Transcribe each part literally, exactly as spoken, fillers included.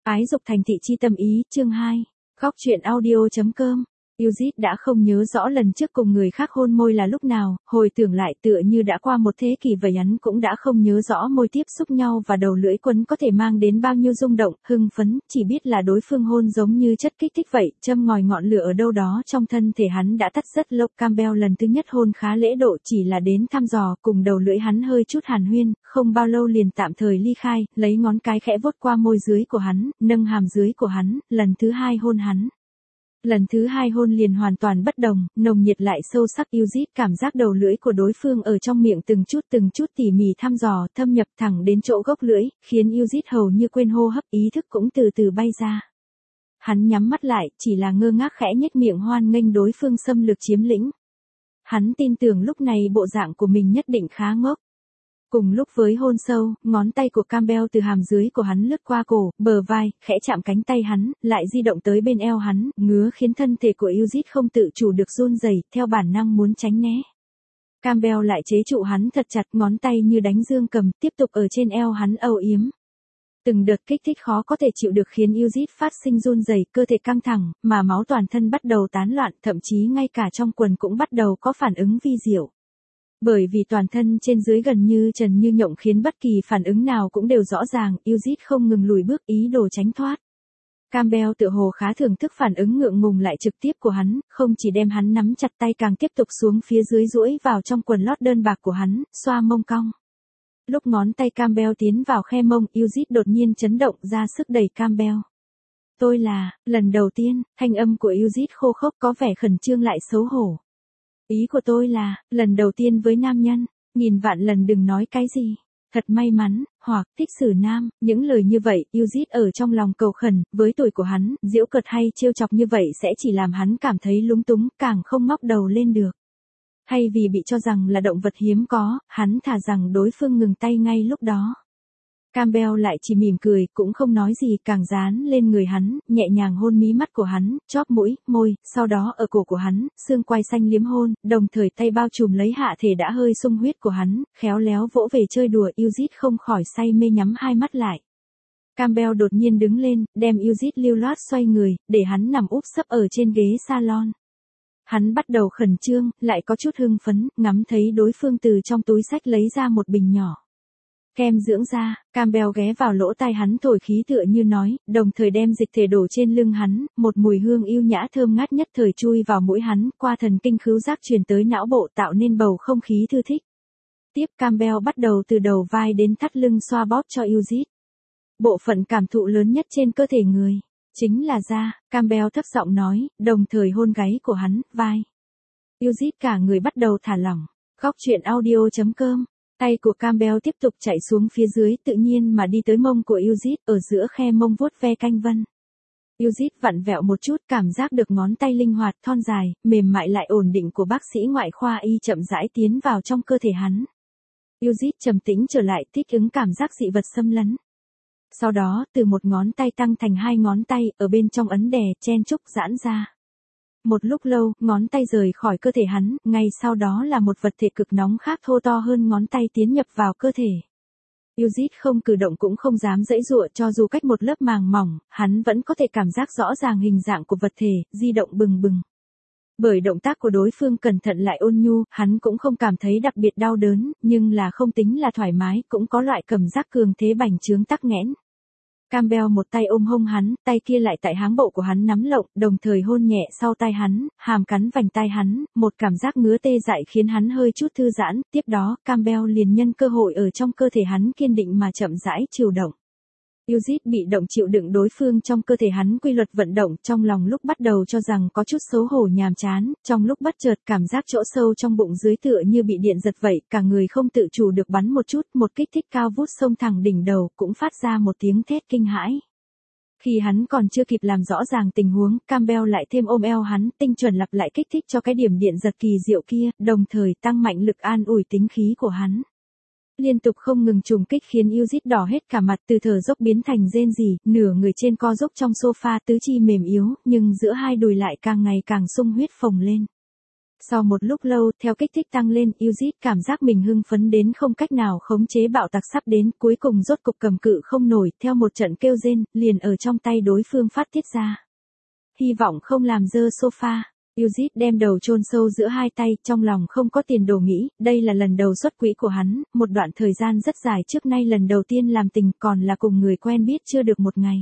Ái dục thành thị chi tâm ý, chương hai. Góc truyện audio.com. Yuzit đã không nhớ rõ lần trước cùng người khác hôn môi là lúc nào, hồi tưởng lại tựa như đã qua một thế kỷ vậy, hắn cũng đã không nhớ rõ môi tiếp xúc nhau và đầu lưỡi quấn có thể mang đến bao nhiêu rung động, hưng phấn, chỉ biết là đối phương hôn giống như chất kích thích vậy, châm ngòi ngọn lửa ở đâu đó trong thân thể hắn đã tắt rất lâu. Campbell lần thứ nhất hôn khá lễ độ, chỉ là đến thăm dò, cùng đầu lưỡi hắn hơi chút hàn huyên, không bao lâu liền tạm thời ly khai, lấy ngón cái khẽ vuốt qua môi dưới của hắn, nâng hàm dưới của hắn, lần thứ hai hôn hắn. Lần thứ hai hôn liền hoàn toàn bất đồng, nồng nhiệt lại sâu sắc. Yuzit cảm giác đầu lưỡi của đối phương ở trong miệng từng chút từng chút tỉ mỉ thăm dò, thâm nhập thẳng đến chỗ gốc lưỡi, khiến Yuzit hầu như quên hô hấp, ý thức cũng từ từ bay ra. Hắn nhắm mắt lại, chỉ là ngơ ngác khẽ nhếch miệng hoan nghênh đối phương xâm lược chiếm lĩnh. Hắn tin tưởng lúc này bộ dạng của mình nhất định khá ngốc. Cùng lúc với hôn sâu, ngón tay của Campbell từ hàm dưới của hắn lướt qua cổ, bờ vai, khẽ chạm cánh tay hắn, lại di động tới bên eo hắn, ngứa khiến thân thể của Yuzit không tự chủ được run rẩy, theo bản năng muốn tránh né. Campbell lại chế trụ hắn thật chặt, ngón tay như đánh dương cầm, tiếp tục ở trên eo hắn âu yếm. Từng đợt kích thích khó có thể chịu được khiến Yuzit phát sinh run rẩy, cơ thể căng thẳng, mà máu toàn thân bắt đầu tán loạn, thậm chí ngay cả trong quần cũng bắt đầu có phản ứng vi diệu. Bởi vì toàn thân trên dưới gần như trần như nhộng khiến bất kỳ phản ứng nào cũng đều rõ ràng, Yuzit không ngừng lùi bước ý đồ tránh thoát. Campbell tựa hồ khá thưởng thức phản ứng ngượng ngùng lại trực tiếp của hắn, không chỉ đem hắn nắm chặt tay càng tiếp tục xuống phía dưới duỗi vào trong quần lót đơn bạc của hắn, xoa mông cong. Lúc ngón tay Campbell tiến vào khe mông, Yuzit đột nhiên chấn động ra sức đẩy Campbell. Tôi là, lần đầu tiên, thanh âm của Yuzit khô khốc có vẻ khẩn trương lại xấu hổ. Ý của tôi là, lần đầu tiên với nam nhân, nghìn vạn lần đừng nói cái gì. Thật may mắn, hoặc thích xử nam, những lời như vậy, Yuzit ở trong lòng cầu khẩn, với tuổi của hắn, giễu cợt hay trêu chọc như vậy sẽ chỉ làm hắn cảm thấy lúng túng, càng không ngóc đầu lên được. Hay vì bị cho rằng là động vật hiếm có, hắn thà rằng đối phương ngừng tay ngay lúc đó. Campbell lại chỉ mỉm cười, cũng không nói gì, càng dán lên người hắn, nhẹ nhàng hôn mí mắt của hắn, chóp mũi, môi, sau đó ở cổ của hắn, xương quai xanh liếm hôn, đồng thời tay bao trùm lấy hạ thể đã hơi sung huyết của hắn, khéo léo vỗ về chơi đùa. Yuzit không khỏi say mê nhắm hai mắt lại. Campbell đột nhiên đứng lên, đem Yuzit lưu loát xoay người, để hắn nằm úp sấp ở trên ghế salon. Hắn bắt đầu khẩn trương, lại có chút hưng phấn, ngắm thấy đối phương từ trong túi xách lấy ra một bình nhỏ kem dưỡng da. Campbell ghé vào lỗ tai hắn thổi khí tựa như nói, đồng thời đem dịch thể đổ trên lưng hắn, một mùi hương yêu nhã thơm ngát nhất thời chui vào mũi hắn, qua thần kinh khứu giác truyền tới não bộ tạo nên bầu không khí thư thích. Tiếp Campbell bắt đầu từ đầu vai đến thắt lưng xoa bóp cho Yuzit. Bộ phận cảm thụ lớn nhất trên cơ thể người, chính là da, Campbell thấp giọng nói, đồng thời hôn gáy của hắn, vai. Yuzit cả người bắt đầu thả lỏng. Góc truyện audio.com. Tay của Campbell tiếp tục chạy xuống phía dưới, tự nhiên mà đi tới mông của Yuzit, ở giữa khe mông vuốt ve canh vân. Yuzit vặn vẹo một chút, cảm giác được ngón tay linh hoạt, thon dài, mềm mại lại ổn định của bác sĩ ngoại khoa y chậm rãi tiến vào trong cơ thể hắn. Yuzit trầm tĩnh trở lại, thích ứng cảm giác dị vật xâm lấn. Sau đó, từ một ngón tay tăng thành hai ngón tay, ở bên trong ấn đè, chen chúc giãn ra. Một lúc lâu, ngón tay rời khỏi cơ thể hắn, ngay sau đó là một vật thể cực nóng khác thô to hơn ngón tay tiến nhập vào cơ thể. Yuzit không cử động cũng không dám giãy giụa, cho dù cách một lớp màng mỏng, hắn vẫn có thể cảm giác rõ ràng hình dạng của vật thể, di động bừng bừng. Bởi động tác của đối phương cẩn thận lại ôn nhu, hắn cũng không cảm thấy đặc biệt đau đớn, nhưng là không tính là thoải mái, cũng có loại cảm giác cường thế bành trướng tắc nghẽn. Campbell một tay ôm hông hắn, tay kia lại tại háng bộ của hắn nắm lộng, đồng thời hôn nhẹ sau tai hắn, hàm cắn vành tai hắn, một cảm giác ngứa tê dại khiến hắn hơi chút thư giãn, tiếp đó, Campbell liền nhân cơ hội ở trong cơ thể hắn kiên định mà chậm rãi chịu động. Yuzit bị động chịu đựng đối phương trong cơ thể hắn quy luật vận động, trong lòng lúc bắt đầu cho rằng có chút xấu hổ nhàm chán, trong lúc bất chợt cảm giác chỗ sâu trong bụng dưới tựa như bị điện giật vậy, cả người không tự chủ được bắn một chút, một kích thích cao vút xông thẳng đỉnh đầu, cũng phát ra một tiếng thét kinh hãi. Khi hắn còn chưa kịp làm rõ ràng tình huống, Campbell lại thêm ôm eo hắn, tinh chuẩn lặp lại kích thích cho cái điểm điện giật kỳ diệu kia, đồng thời tăng mạnh lực an ủi tính khí của hắn. Liên tục không ngừng trùng kích khiến Yuzit đỏ hết cả mặt, từ thở dốc biến thành rên rỉ, nửa người trên co dốc trong sofa, tứ chi mềm yếu, nhưng giữa hai đùi lại càng ngày càng sung huyết phồng lên. Sau một lúc lâu, theo kích thích tăng lên, Yuzit cảm giác mình hưng phấn đến không cách nào khống chế, bạo tạc sắp đến, cuối cùng rốt cục cầm cự không nổi, theo một trận kêu rên, liền ở trong tay đối phương phát tiết ra. Hy vọng không làm dơ sofa. Yuzit đem đầu chôn sâu giữa hai tay, trong lòng không có tiền đồ nghĩ, đây là lần đầu xuất quỹ của hắn, một đoạn thời gian rất dài trước nay lần đầu tiên làm tình, còn là cùng người quen biết chưa được một ngày.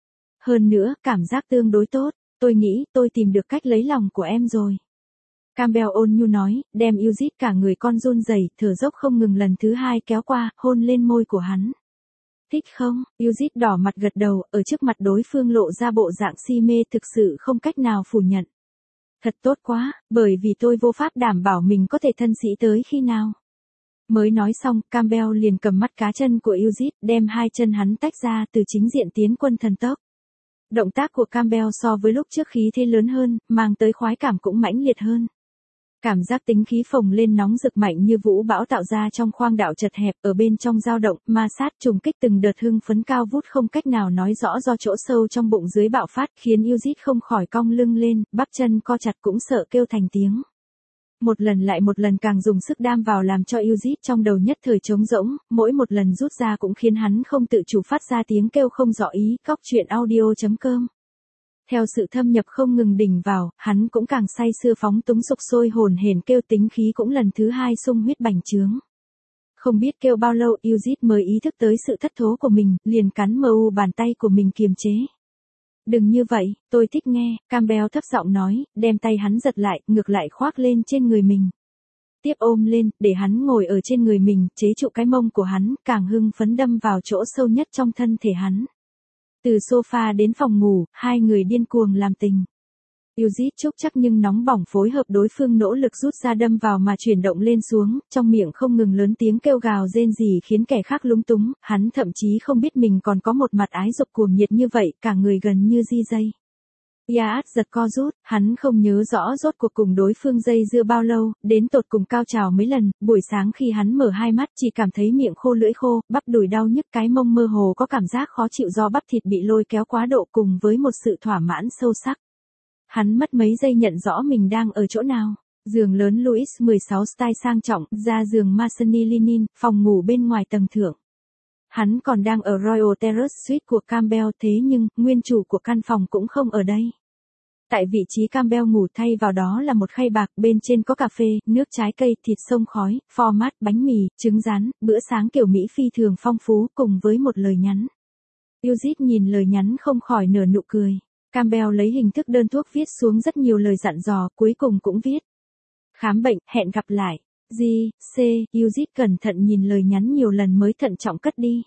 Hơn nữa, cảm giác tương đối tốt, tôi nghĩ tôi tìm được cách lấy lòng của em rồi. Campbell ôn nhu nói, đem Yuzit cả người con run rẩy, thở dốc không ngừng, lần thứ hai kéo qua, hôn lên môi của hắn. Thích không? Yuzit đỏ mặt gật đầu, ở trước mặt đối phương lộ ra bộ dạng si mê thực sự không cách nào phủ nhận. Thật tốt quá, bởi vì tôi vô pháp đảm bảo mình có thể thân sĩ tới khi nào. Mới nói xong, Campbell liền cầm mắt cá chân của Yuzit, đem hai chân hắn tách ra, từ chính diện tiến quân thần tốc. Động tác của Campbell so với lúc trước khí thế lớn hơn, mang tới khoái cảm cũng mãnh liệt hơn. Cảm giác tính khí phồng lên nóng rực mạnh như vũ bão tạo ra trong khoang đạo chật hẹp, ở bên trong dao động, ma sát trùng kích từng đợt hưng phấn cao vút không cách nào nói rõ do chỗ sâu trong bụng dưới bạo phát, khiến Yuzit không khỏi cong lưng lên, bắp chân co chặt cũng sợ kêu thành tiếng. Một lần lại một lần càng dùng sức đam vào làm cho Yuzit trong đầu nhất thời trống rỗng, mỗi một lần rút ra cũng khiến hắn không tự chủ phát ra tiếng kêu không rõ ý. Cóc truyện audio chấm com. Theo sự thâm nhập không ngừng đỉnh vào, hắn cũng càng say sưa phóng túng sục sôi hồn hển kêu, tính khí cũng lần thứ hai sung huyết bành trướng. Không biết kêu bao lâu, Yuzit mới ý thức tới sự thất thố của mình, liền cắn mờ u bàn tay của mình kiềm chế. Đừng như vậy, tôi thích nghe, Campbell thấp giọng nói, đem tay hắn giật lại, ngược lại khoác lên trên người mình. Tiếp ôm lên, để hắn ngồi ở trên người mình, chế trụ cái mông của hắn, càng hưng phấn đâm vào chỗ sâu nhất trong thân thể hắn. Từ sofa đến phòng ngủ, hai người điên cuồng làm tình. Yuzit chúc chắc nhưng nóng bỏng phối hợp đối phương nỗ lực rút ra đâm vào mà chuyển động lên xuống, trong miệng không ngừng lớn tiếng kêu gào rên rỉ khiến kẻ khác lúng túng, hắn thậm chí không biết mình còn có một mặt ái dục cuồng nhiệt như vậy, cả người gần như di dây. Yaat giật co rút, hắn không nhớ rõ rốt cuộc cùng đối phương dây dưa bao lâu, đến tột cùng cao trào mấy lần, buổi sáng khi hắn mở hai mắt chỉ cảm thấy miệng khô lưỡi khô, bắp đùi đau nhức, cái mông mơ hồ có cảm giác khó chịu do bắp thịt bị lôi kéo quá độ cùng với một sự thỏa mãn sâu sắc. Hắn mất mấy giây nhận rõ mình đang ở chỗ nào. Giường lớn Louis mười sáu style sang trọng, ra giường Masoni linen, phòng ngủ bên ngoài tầng thượng. Hắn còn đang ở Royal Terrace Suite của Campbell, thế nhưng, nguyên chủ của căn phòng cũng không ở đây. Tại vị trí Campbell ngủ thay vào đó là một khay bạc, bên trên có cà phê, nước trái cây, thịt xông khói, format, bánh mì, trứng rán, bữa sáng kiểu Mỹ phi thường phong phú, cùng với một lời nhắn. Yuzit nhìn lời nhắn không khỏi nở nụ cười. Campbell lấy hình thức đơn thuốc viết xuống rất nhiều lời dặn dò, cuối cùng cũng viết. Khám bệnh, hẹn gặp lại. G, C, Yuzit cẩn thận nhìn lời nhắn nhiều lần mới thận trọng cất đi.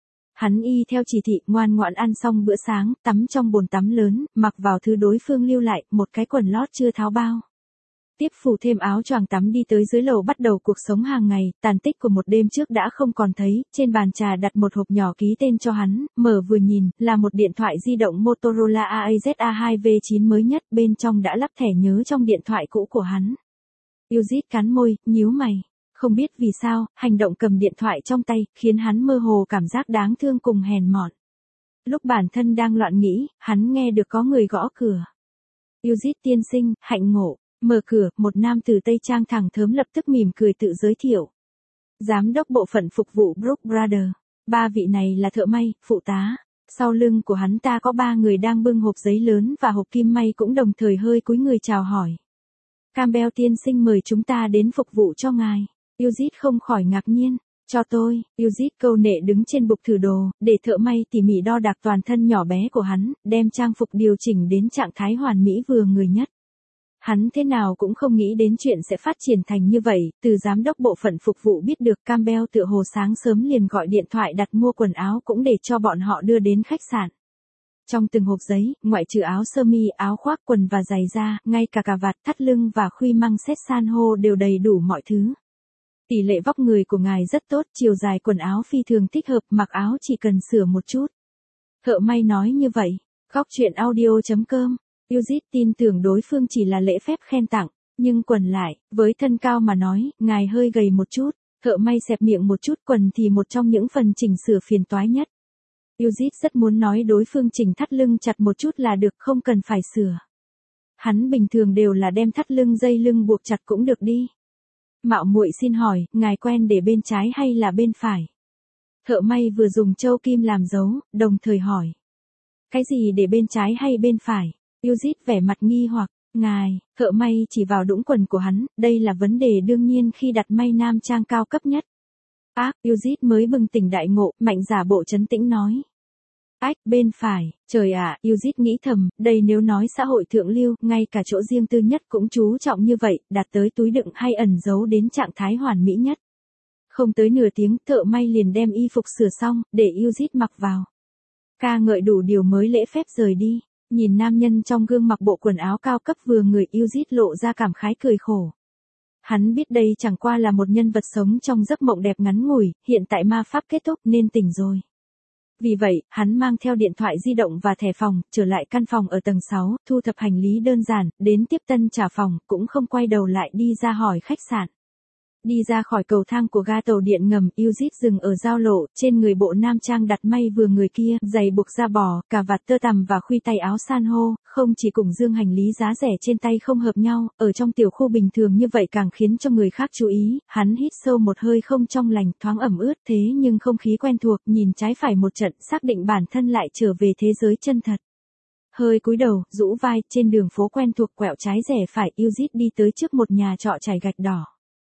Hắn y theo chỉ thị, ngoan ngoãn ăn xong bữa sáng, tắm trong bồn tắm lớn, mặc vào thứ đối phương lưu lại, một cái quần lót chưa tháo bao. Tiếp phủ thêm áo choàng tắm đi tới dưới lầu bắt đầu cuộc sống hàng ngày, tàn tích của một đêm trước đã không còn thấy, trên bàn trà đặt một hộp nhỏ ký tên cho hắn, mở vừa nhìn, là một điện thoại di động Motorola a a z a hai v chín mới nhất, bên trong đã lắp thẻ nhớ trong điện thoại cũ của hắn. Yuzit cắn môi, nhíu mày. Không biết vì sao, hành động cầm điện thoại trong tay, khiến hắn mơ hồ cảm giác đáng thương cùng hèn mọn. Lúc bản thân đang loạn nghĩ, hắn nghe được có người gõ cửa. Yuzit tiên sinh, hạnh ngộ. Mở cửa, một nam tử Tây Trang thẳng thớm lập tức mỉm cười tự giới thiệu. Giám đốc bộ phận phục vụ Brook Brothers. Ba vị này là thợ may, phụ tá. Sau lưng của hắn ta có ba người đang bưng hộp giấy lớn và hộp kim may cũng đồng thời hơi cúi người chào hỏi. Campbell tiên sinh mời chúng ta đến phục vụ cho ngài. Yuzit không khỏi ngạc nhiên. Cho tôi, Yuzit câu nệ đứng trên bục thử đồ, để thợ may tỉ mỉ đo đạc toàn thân nhỏ bé của hắn, đem trang phục điều chỉnh đến trạng thái hoàn mỹ vừa người nhất. Hắn thế nào cũng không nghĩ đến chuyện sẽ phát triển thành như vậy, từ giám đốc bộ phận phục vụ biết được Campbell tựa hồ sáng sớm liền gọi điện thoại đặt mua quần áo cũng để cho bọn họ đưa đến khách sạn. Trong từng hộp giấy, ngoại trừ áo sơ mi, áo khoác, quần và giày da, ngay cả cà vạt, thắt lưng và khuy măng set san hô đều đầy đủ mọi thứ. Tỷ lệ vóc người của ngài rất tốt, chiều dài quần áo phi thường thích hợp, mặc áo chỉ cần sửa một chút. Thợ may nói như vậy. Cóc truyện audio chấm com. Yuzit tin tưởng đối phương chỉ là lễ phép khen tặng, nhưng quần lại, với thân cao mà nói, ngài hơi gầy một chút. Thợ may xẹp miệng một chút, quần thì một trong những phần chỉnh sửa phiền toái nhất. Yuzit rất muốn nói đối phương chỉnh thắt lưng chặt một chút là được, không cần phải sửa. Hắn bình thường đều là đem thắt lưng dây lưng buộc chặt cũng được đi. Mạo muội xin hỏi, ngài quen để bên trái hay là bên phải? Thợ may vừa dùng châu kim làm dấu, đồng thời hỏi. Cái gì để bên trái hay bên phải? Yuzit vẻ mặt nghi hoặc, ngài, thợ may chỉ vào đũng quần của hắn, đây là vấn đề đương nhiên khi đặt may nam trang cao cấp nhất. Ác, Yuzit mới bừng tỉnh đại ngộ, mạnh giả bộ trấn tĩnh nói. Ách, bên phải, trời ạ, à, Yuzit nghĩ thầm, đây nếu nói xã hội thượng lưu, ngay cả chỗ riêng tư nhất cũng chú trọng như vậy, đạt tới túi đựng hay ẩn giấu đến trạng thái hoàn mỹ nhất. Không tới nửa tiếng, thợ may liền đem y phục sửa xong, để Yuzit mặc vào. Ca ngợi đủ điều mới lễ phép rời đi, nhìn nam nhân trong gương mặc bộ quần áo cao cấp vừa người, Yuzit lộ ra cảm khái cười khổ. Hắn biết đây chẳng qua là một nhân vật sống trong giấc mộng đẹp ngắn ngủi, hiện tại ma pháp kết thúc nên tỉnh rồi. Vì vậy, hắn mang theo điện thoại di động và thẻ phòng, trở lại căn phòng ở tầng sáu, thu thập hành lý đơn giản, đến tiếp tân trả phòng, cũng không quay đầu lại đi ra hỏi khách sạn. Đi ra khỏi cầu thang của ga tàu điện ngầm, Yuzit dừng ở giao lộ, trên người bộ nam trang đặt may vừa người kia, giày buộc da bò, cà vạt tơ tằm và khuy tay áo san hô, không chỉ cùng dương hành lý giá rẻ trên tay không hợp nhau, ở trong tiểu khu bình thường như vậy càng khiến cho người khác chú ý, hắn hít sâu một hơi không trong lành, thoáng ẩm ướt thế nhưng không khí quen thuộc, nhìn trái phải một trận, xác định bản thân lại trở về thế giới chân thật. Hơi cúi đầu, rũ vai, trên đường phố quen thuộc quẹo trái rẽ phải, Yuzit đi tới trước một nhà trọ trải gạch đỏ.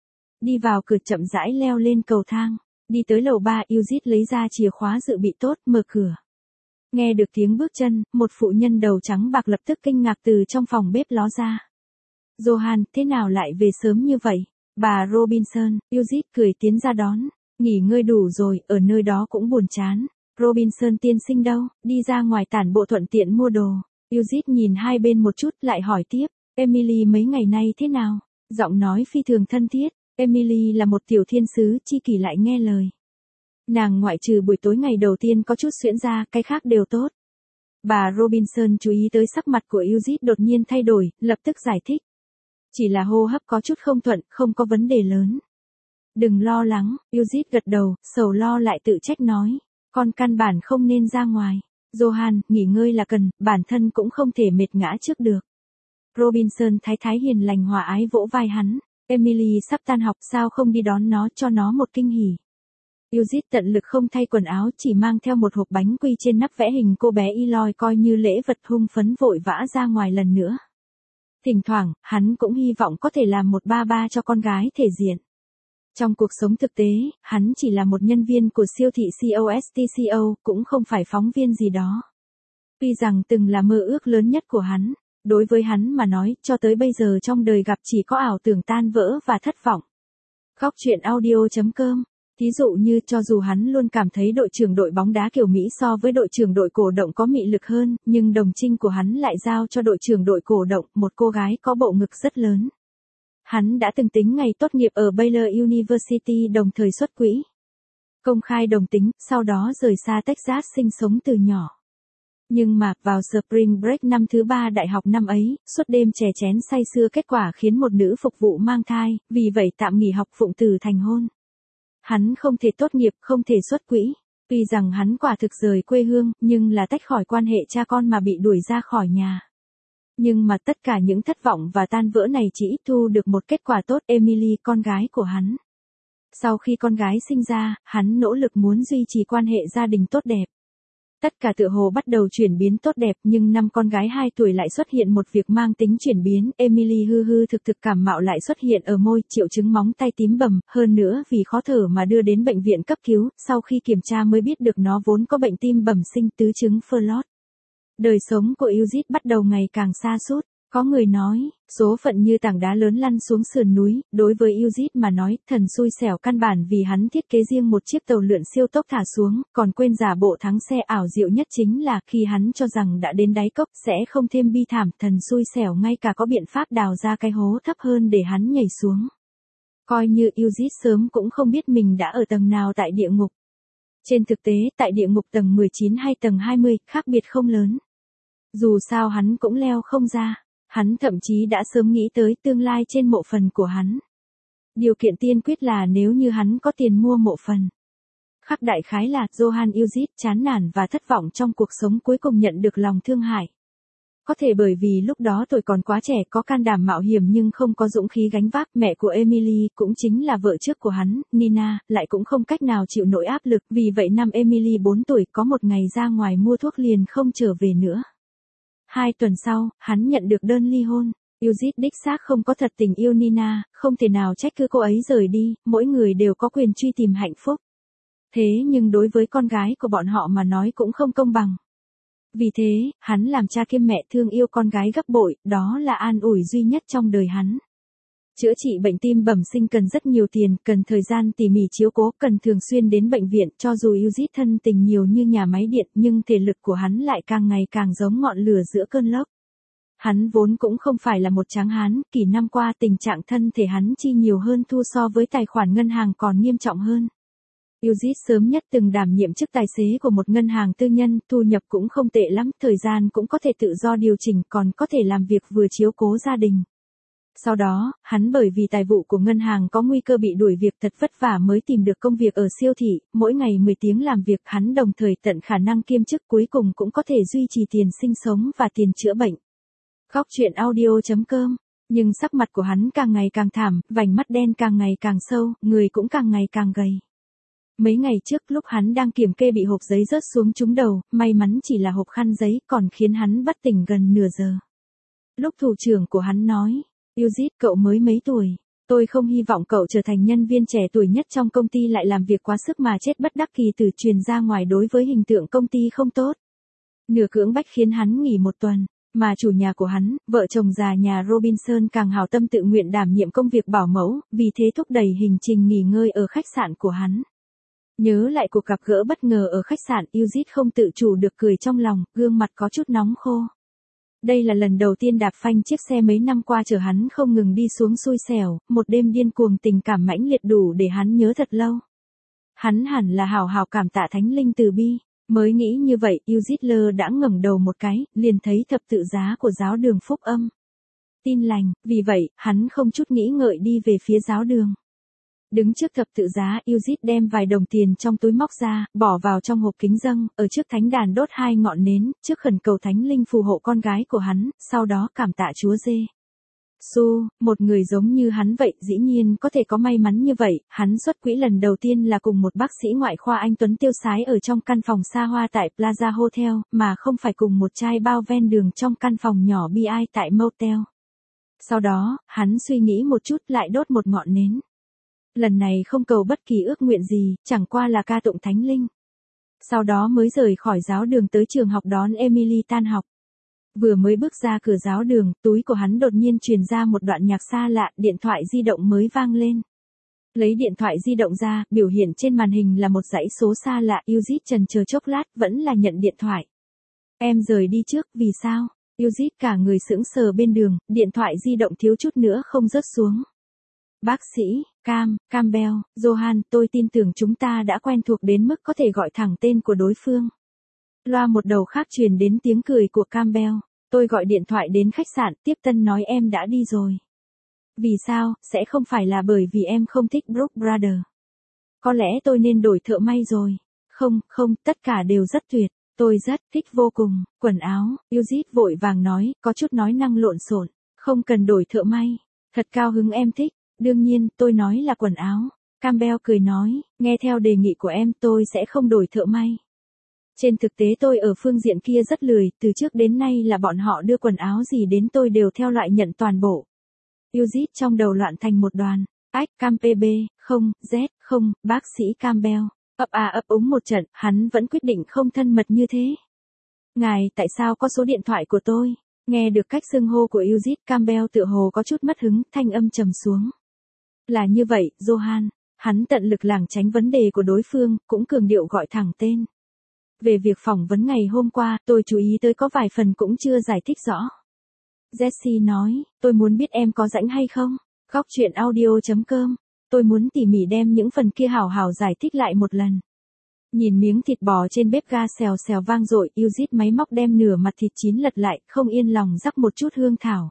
Đi vào cửa chậm rãi leo lên cầu thang, đi tới lầu ba, Yuzit lấy ra chìa khóa dự bị tốt, mở cửa. Nghe được tiếng bước chân, một phụ nhân đầu trắng bạc lập tức kinh ngạc từ trong phòng bếp ló ra. Johan, thế nào lại về sớm như vậy? Bà Robinson, Yuzit cười tiến ra đón, nghỉ ngơi đủ rồi, ở nơi đó cũng buồn chán. Robinson tiên sinh đâu, đi ra ngoài tản bộ thuận tiện mua đồ. Yuzit nhìn hai bên một chút lại hỏi tiếp, Emily mấy ngày nay thế nào? Giọng nói phi thường thân thiết. Emily là một tiểu thiên sứ, chi kỷ lại nghe lời. Nàng ngoại trừ buổi tối ngày đầu tiên có chút xuyễn ra, cái khác đều tốt. Bà Robinson chú ý tới sắc mặt của Yuzit đột nhiên thay đổi, lập tức giải thích. Chỉ là hô hấp có chút không thuận, không có vấn đề lớn. Đừng lo lắng, Yuzit gật đầu, sầu lo lại tự trách nói. Con căn bản không nên ra ngoài. Johan, nghỉ ngơi là cần, bản thân cũng không thể mệt ngã trước được. Robinson thái thái hiền lành hòa ái vỗ vai hắn. Emily sắp tan học, sao không đi đón nó cho nó một kinh hỉ. Yuzit tận lực không thay quần áo, chỉ mang theo một hộp bánh quy trên nắp vẽ hình cô bé Eloy coi như lễ vật, hung phấn vội vã ra ngoài lần nữa. Thỉnh thoảng, hắn cũng hy vọng có thể làm một ba ba cho con gái thể diện. Trong cuộc sống thực tế, hắn chỉ là một nhân viên của siêu thị Costco, cũng không phải phóng viên gì đó. Tuy rằng từng là mơ ước lớn nhất của hắn. Đối với hắn mà nói, cho tới bây giờ trong đời gặp chỉ có ảo tưởng tan vỡ và thất vọng. Góc truyện audio chấm com. Thí dụ như cho dù hắn luôn cảm thấy đội trưởng đội bóng đá kiểu Mỹ so với đội trưởng đội cổ động có mị lực hơn, nhưng đồng trinh của hắn lại giao cho đội trưởng đội cổ động, một cô gái có bộ ngực rất lớn. Hắn đã từng tính ngày tốt nghiệp ở Baylor University đồng thời xuất quỹ. Công khai đồng tính, sau đó rời xa Texas sinh sống từ nhỏ. Nhưng mà, vào Spring Break năm thứ ba đại học năm ấy, suốt đêm chè chén say sưa kết quả khiến một nữ phục vụ mang thai, vì vậy tạm nghỉ học phụng tử thành hôn. Hắn không thể tốt nghiệp, không thể xuất quỹ. Tuy rằng hắn quả thực rời quê hương, nhưng là tách khỏi quan hệ cha con mà bị đuổi ra khỏi nhà. Nhưng mà tất cả những thất vọng và tan vỡ này chỉ thu được một kết quả tốt, Emily, con gái của hắn. Sau khi con gái sinh ra, hắn nỗ lực muốn duy trì quan hệ gia đình tốt đẹp. Tất cả tựa hồ bắt đầu chuyển biến tốt đẹp, nhưng năm con gái hai tuổi lại xuất hiện một việc mang tính chuyển biến, Emily hư hư thực thực cảm mạo lại xuất hiện ở môi, triệu chứng móng tay tím bầm, hơn nữa vì khó thở mà đưa đến bệnh viện cấp cứu, sau khi kiểm tra mới biết được nó vốn có bệnh tim bẩm sinh, tứ chứng Furlot. Đời sống của Yuzit bắt đầu ngày càng sa sút. Có người nói, số phận như tảng đá lớn lăn xuống sườn núi, đối với Yuzit mà nói, thần xui xẻo căn bản vì hắn thiết kế riêng một chiếc tàu lượn siêu tốc thả xuống, còn quên giả bộ thắng xe. Ảo diệu nhất chính là khi hắn cho rằng đã đến đáy cốc sẽ không thêm bi thảm, thần xui xẻo ngay cả có biện pháp đào ra cái hố thấp hơn để hắn nhảy xuống. Coi như Yuzit sớm cũng không biết mình đã ở tầng nào tại địa ngục. Trên thực tế, tại địa ngục tầng mười chín hay tầng hai mươi, khác biệt không lớn. Dù sao hắn cũng leo không ra. Hắn thậm chí đã sớm nghĩ tới tương lai trên mộ phần của hắn. Điều kiện tiên quyết là nếu như hắn có tiền mua mộ phần. Khắc đại khái là Johan Yuzit chán nản và thất vọng trong cuộc sống cuối cùng nhận được lòng thương hại. Có thể bởi vì lúc đó tôi còn quá trẻ, có can đảm mạo hiểm nhưng không có dũng khí gánh vác. Mẹ của Emily, cũng chính là vợ trước của hắn, Nina, lại cũng không cách nào chịu nổi áp lực. Vì vậy năm Emily bốn tuổi, có một ngày ra ngoài mua thuốc liền không trở về nữa. Hai tuần sau, hắn nhận được đơn ly hôn. Eugene đích xác không có thật tình yêu Nina, không thể nào trách cứ cô ấy rời đi, mỗi người đều có quyền truy tìm hạnh phúc. Thế nhưng đối với con gái của bọn họ mà nói cũng không công bằng. Vì thế, hắn làm cha kiêm mẹ thương yêu con gái gấp bội, đó là an ủi duy nhất trong đời hắn. Chữa trị bệnh tim bẩm sinh cần rất nhiều tiền, cần thời gian tỉ mỉ chiếu cố, cần thường xuyên đến bệnh viện. Cho dù Eugene thân tình nhiều như nhà máy điện, nhưng thể lực của hắn lại càng ngày càng giống ngọn lửa giữa cơn lốc. Hắn vốn cũng không phải là một tráng hán, kỳ năm qua tình trạng thân thể hắn chi nhiều hơn thu so với tài khoản ngân hàng còn nghiêm trọng hơn. Eugene sớm nhất từng đảm nhiệm chức tài xế của một ngân hàng tư nhân, thu nhập cũng không tệ lắm, thời gian cũng có thể tự do điều chỉnh, còn có thể làm việc vừa chiếu cố gia đình. Sau đó, hắn bởi vì tài vụ của ngân hàng có nguy cơ bị đuổi việc thật vất vả mới tìm được công việc ở siêu thị, mỗi ngày mười tiếng làm việc, hắn đồng thời tận khả năng kiêm chức, cuối cùng cũng có thể duy trì tiền sinh sống và tiền chữa bệnh. Khóc chuyện audio chấm com. Nhưng sắc mặt của hắn càng ngày càng thảm, vành mắt đen càng ngày càng sâu, người cũng càng ngày càng gầy. Mấy ngày trước lúc hắn đang kiểm kê bị hộp giấy rớt xuống trúng đầu, may mắn chỉ là hộp khăn giấy, còn khiến hắn bất tỉnh gần nửa giờ. Lúc thủ trưởng của hắn nói, Eugene, cậu mới mấy tuổi, tôi không hy vọng cậu trở thành nhân viên trẻ tuổi nhất trong công ty lại làm việc quá sức mà chết bất đắc kỳ tử, truyền ra ngoài đối với hình tượng công ty không tốt. Nửa cưỡng bách khiến hắn nghỉ một tuần. Mà chủ nhà của hắn, vợ chồng già nhà Robinson càng hảo tâm tự nguyện đảm nhiệm công việc bảo mẫu, vì thế thúc đẩy hành trình nghỉ ngơi ở khách sạn của hắn. Nhớ lại cuộc gặp gỡ bất ngờ ở khách sạn, Eugene không tự chủ được cười trong lòng, gương mặt có chút nóng khô. Đây là lần đầu tiên đạp phanh chiếc xe mấy năm qua chở hắn không ngừng đi xuống xui xẻo, một đêm điên cuồng tình cảm mãnh liệt đủ để hắn nhớ thật lâu. Hắn hẳn là hào hào cảm tạ thánh linh từ bi. Mới nghĩ như vậy, Eugene đã ngẩng đầu một cái, liền thấy thập tự giá của giáo đường Phúc Âm. Tin lành, vì vậy, hắn không chút nghĩ ngợi đi về phía giáo đường. Đứng trước thập tự giá, Eugene đem vài đồng tiền trong túi móc ra, bỏ vào trong hộp kính dâng, ở trước thánh đàn đốt hai ngọn nến, trước khẩn cầu thánh linh phù hộ con gái của hắn, sau đó cảm tạ Chúa Giê Su, một người giống như hắn vậy, dĩ nhiên có thể có may mắn như vậy. Hắn xuất quỹ lần đầu tiên là cùng một bác sĩ ngoại khoa anh tuấn tiêu sái ở trong căn phòng xa hoa tại Plaza Hotel, mà không phải cùng một trai bao ven đường trong căn phòng nhỏ bi ai tại motel. Sau đó, hắn suy nghĩ một chút lại đốt một ngọn nến. Lần này không cầu bất kỳ ước nguyện gì, chẳng qua là ca tụng thánh linh. Sau đó mới rời khỏi giáo đường tới trường học đón Emily tan học. Vừa mới bước ra cửa giáo đường, túi của hắn đột nhiên truyền ra một đoạn nhạc xa lạ, điện thoại di động mới vang lên. Lấy điện thoại di động ra, biểu hiện trên màn hình là một dãy số xa lạ, Eugene chần chờ chốc lát, vẫn là nhận điện thoại. Em rời đi trước, vì sao? Eugene cả người sững sờ bên đường, điện thoại di động thiếu chút nữa không rớt xuống. Bác sĩ, Cam, Campbell, Johan, tôi tin tưởng chúng ta đã quen thuộc đến mức có thể gọi thẳng tên của đối phương. Loa một đầu khác truyền đến tiếng cười của Campbell. Tôi gọi điện thoại đến khách sạn, tiếp tân nói em đã đi rồi. Vì sao, sẽ không phải là bởi vì em không thích Brooke Brothers. Có lẽ tôi nên đổi thợ may rồi. Không, không, tất cả đều rất tuyệt. Tôi rất thích vô cùng. Quần áo, Eugene vội vàng nói, có chút nói năng lộn xộn. Không cần đổi thợ may. Thật cao hứng em thích. Đương nhiên, tôi nói là quần áo. Campbell cười nói, nghe theo đề nghị của em tôi sẽ không đổi thợ may. Trên thực tế tôi ở phương diện kia rất lười, từ trước đến nay là bọn họ đưa quần áo gì đến tôi đều theo loại nhận toàn bộ. Eugene trong đầu loạn thành một đoàn. Ách, Campbell, không, Z, không, bác sĩ Campbell. Ấp à ấp úng một trận, hắn vẫn quyết định không thân mật như thế. Ngài, tại sao có số điện thoại của tôi? Nghe được cách xưng hô của Eugene, Campbell tựa hồ có chút mất hứng, thanh âm trầm xuống. Là như vậy, Johan. Hắn tận lực lảng tránh vấn đề của đối phương, cũng cường điệu gọi thẳng tên. Về việc phỏng vấn ngày hôm qua, tôi chú ý tới có vài phần cũng chưa giải thích rõ. Jessie nói, tôi muốn biết em có rảnh hay không? Khóc chuyện audio chấm com. Tôi muốn tỉ mỉ đem những phần kia hảo hảo giải thích lại một lần. Nhìn miếng thịt bò trên bếp ga xèo xèo vang dội, Eugene máy móc đem nửa mặt thịt chín lật lại, không yên lòng rắc một chút hương thảo.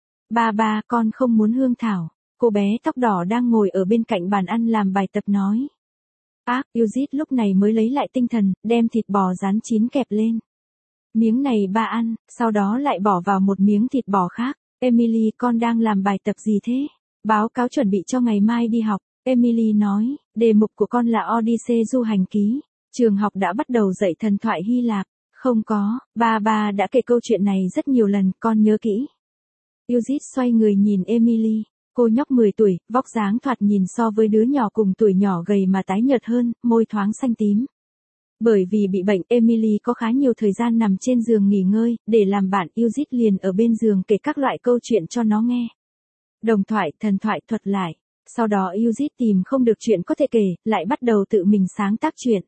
Ba ba, con không muốn hương thảo. Cô bé tóc đỏ đang ngồi ở bên cạnh bàn ăn làm bài tập nói. Ác, Eugene lúc này mới lấy lại tinh thần, đem thịt bò rán chín kẹp lên. Miếng này ba ăn, sau đó lại bỏ vào một miếng thịt bò khác. Emily, con đang làm bài tập gì thế? Báo cáo chuẩn bị cho ngày mai đi học. Emily nói, đề mục của con là Odyssey du hành ký. Trường học đã bắt đầu dạy thần thoại Hy Lạp. Không có, ba ba đã kể câu chuyện này rất nhiều lần, con nhớ kỹ. Eugene xoay người nhìn Emily. Cô nhóc mười tuổi, vóc dáng thoạt nhìn so với đứa nhỏ cùng tuổi nhỏ gầy mà tái nhợt hơn, môi thoáng xanh tím. Bởi vì bị bệnh, Emily có khá nhiều thời gian nằm trên giường nghỉ ngơi, để làm bạn Eugene liền ở bên giường kể các loại câu chuyện cho nó nghe. Đồng thoại, thần thoại thuật lại. Sau đó Eugene tìm không được chuyện có thể kể, lại bắt đầu tự mình sáng tác chuyện.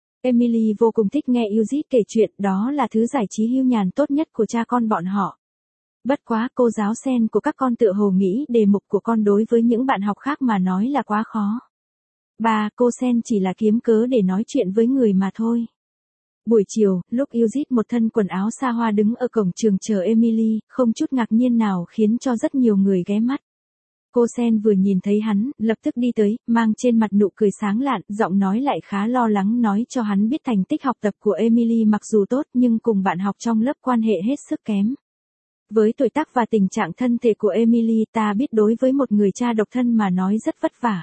Emily vô cùng thích nghe Eugene kể chuyện, đó là thứ giải trí hưu nhàn tốt nhất của cha con bọn họ. Bất quá cô giáo Sen của các con tựa hồ nghĩ đề mục của con đối với những bạn học khác mà nói là quá khó. Bà, cô Sen chỉ là kiếm cớ để nói chuyện với người mà thôi. Buổi chiều, lúc Eugene một thân quần áo xa hoa đứng ở cổng trường chờ Emily, không chút ngạc nhiên nào khiến cho rất nhiều người ghé mắt. Cô Sen vừa nhìn thấy hắn, lập tức đi tới, mang trên mặt nụ cười sáng lạn, giọng nói lại khá lo lắng nói cho hắn biết thành tích học tập của Emily mặc dù tốt nhưng cùng bạn học trong lớp quan hệ hết sức kém. Với tuổi tác và tình trạng thân thể của Emily, ta biết đối với một người cha độc thân mà nói rất vất vả.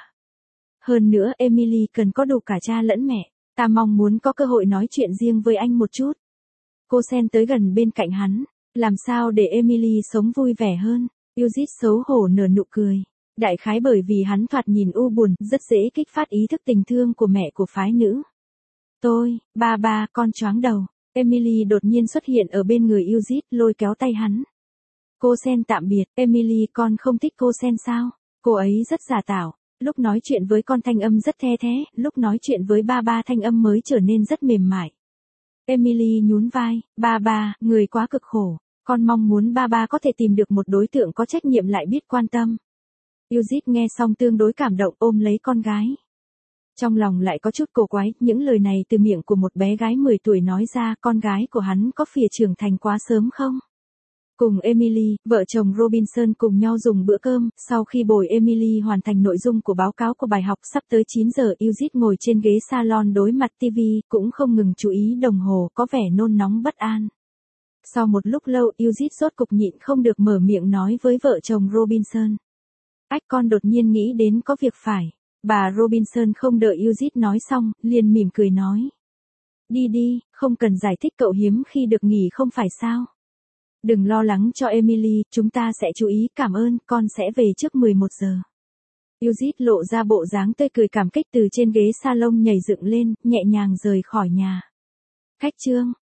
Hơn nữa Emily cần có đủ cả cha lẫn mẹ. Ta mong muốn có cơ hội nói chuyện riêng với anh một chút. Cô Sen tới gần bên cạnh hắn. Làm sao để Emily sống vui vẻ hơn? Eugene xấu hổ nở nụ cười. Đại khái bởi vì hắn thoạt nhìn u buồn, rất dễ kích phát ý thức tình thương của mẹ của phái nữ. Tôi, ba ba, con choáng đầu. Emily đột nhiên xuất hiện ở bên người Eugene, lôi kéo tay hắn. Cô Sen tạm biệt, Emily, con không thích cô Sen sao? Cô ấy rất giả tạo. Lúc nói chuyện với con thanh âm rất the thế, lúc nói chuyện với ba ba thanh âm mới trở nên rất mềm mại. Emily nhún vai, ba ba, người quá cực khổ. Con mong muốn ba ba có thể tìm được một đối tượng có trách nhiệm lại biết quan tâm. Eugene nghe xong tương đối cảm động ôm lấy con gái. Trong lòng lại có chút cổ quái, những lời này từ miệng của một bé gái mười tuổi nói ra, con gái của hắn có phìa trưởng thành quá sớm không? Cùng Emily, vợ chồng Robinson cùng nhau dùng bữa cơm, sau khi bồi Emily hoàn thành nội dung của báo cáo của bài học sắp tới chín giờ, Eugene ngồi trên ghế salon đối mặt ti vi, cũng không ngừng chú ý đồng hồ, có vẻ nôn nóng bất an. Sau một lúc lâu, Eugene rốt cục nhịn không được mở miệng nói với vợ chồng Robinson. Ách, con đột nhiên nghĩ đến có việc phải. Bà Robinson không đợi Eugene nói xong, liền mỉm cười nói. Đi đi, không cần giải thích, cậu hiếm khi được nghỉ không phải sao? Đừng lo lắng cho Emily, chúng ta sẽ chú ý, cảm ơn, con sẽ về trước mười một giờ. Eugene lộ ra bộ dáng tươi cười cảm kích từ trên ghế salon nhảy dựng lên, nhẹ nhàng rời khỏi nhà. Khách trương.